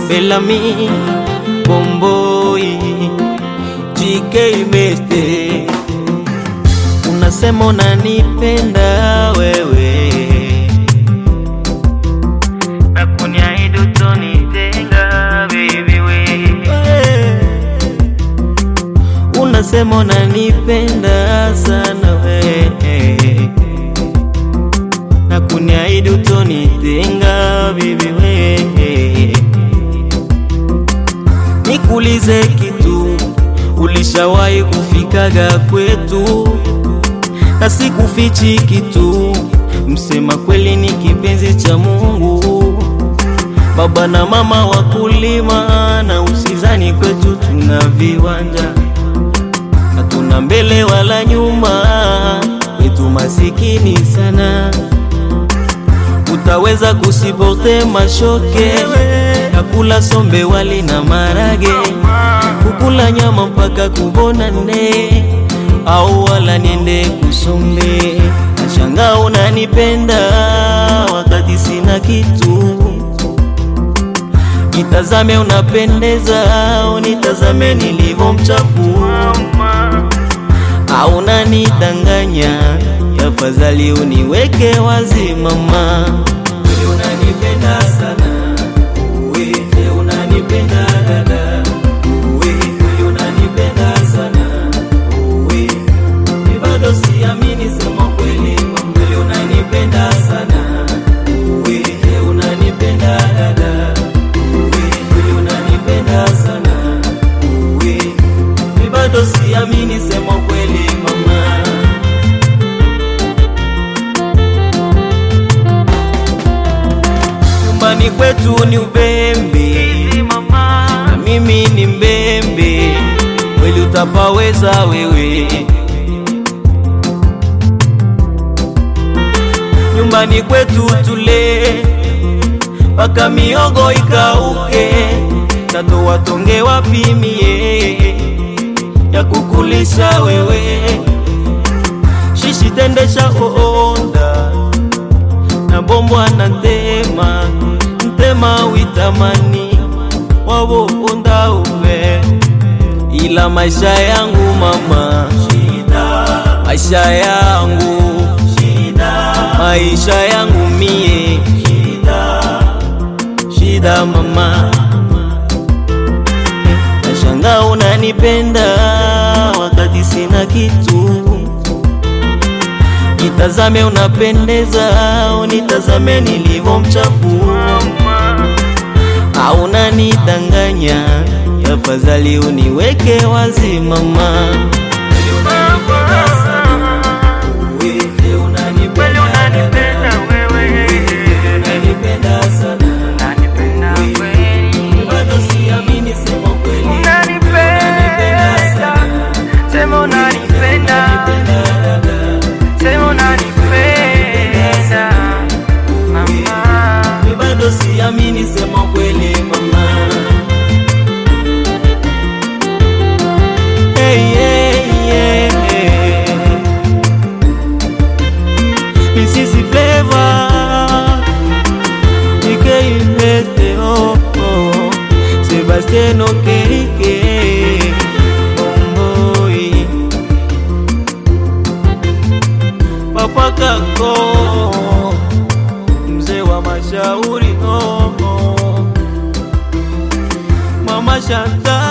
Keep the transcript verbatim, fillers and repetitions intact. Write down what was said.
Bellamy, Bomboi, G K Beste. Unasema unanipenda wewe, na kuniahidi utonitenga baby we. Unasema unanipenda sana wewe, na kuniahidi utonitenga baby we. Nikuulize kitu, ulishawahi kufikaga kwetu? Na sikufichi kitu, msema kweli ni kipenzi cha Mungu. Baba na mama wakulima, na usizani kwetu tuna viwanja, hatuna mbele wala nyuma, wetu masikini sana. Utaweza kusiporte mashoke, nakula sombe wali na marage, kukula nyama mpaka kubonane, au wala niende kusombe. Nashangaa unanipenda wakati sina kitu. Nitazame unapendeza, unitazame nilivyo mchafu, au unanidanganya? Tafadhali uniweke wazi mama. Wewe unanipenda sana, wewe unanipenda dada, wewe unanipenda sana, wewe ni bado siamini, sema kweli mama. Wewe unanipenda sana, wewe unanipenda dada, wewe unanipenda sana, wewe ni bado siamini, sema kweli mama. Nyumbani kwetu ni ubembe, na mimi ni mbembe, kweli utapaweza wewe? Nyumbani kwetu tule paka miogo ikauke, tato watonge wapi mie ya kukulisha wewe? Shishi tendesha oonda na bombwa na ntema, ntema witamani wabo onda uwe. Ila maisha yangu mama, shida. Maisha yangu, shida. Maisha yangu mie, shida. Shida mama. Nashangaa unanipenda wakati sina kitu. Nitazame unapendeza, unitazame nilivyo mchafu, au unanidanganya? Tafadhali uniweke wazi mama. Siamini, sema kweli mama. Hey, hey, hey, hey. Misisi Flavor, G K Beste, oh, oh. Sebastian Okereke, Bomboi, Papa Kako, mzee wa mashauri, oh, oh. Mama Shanta.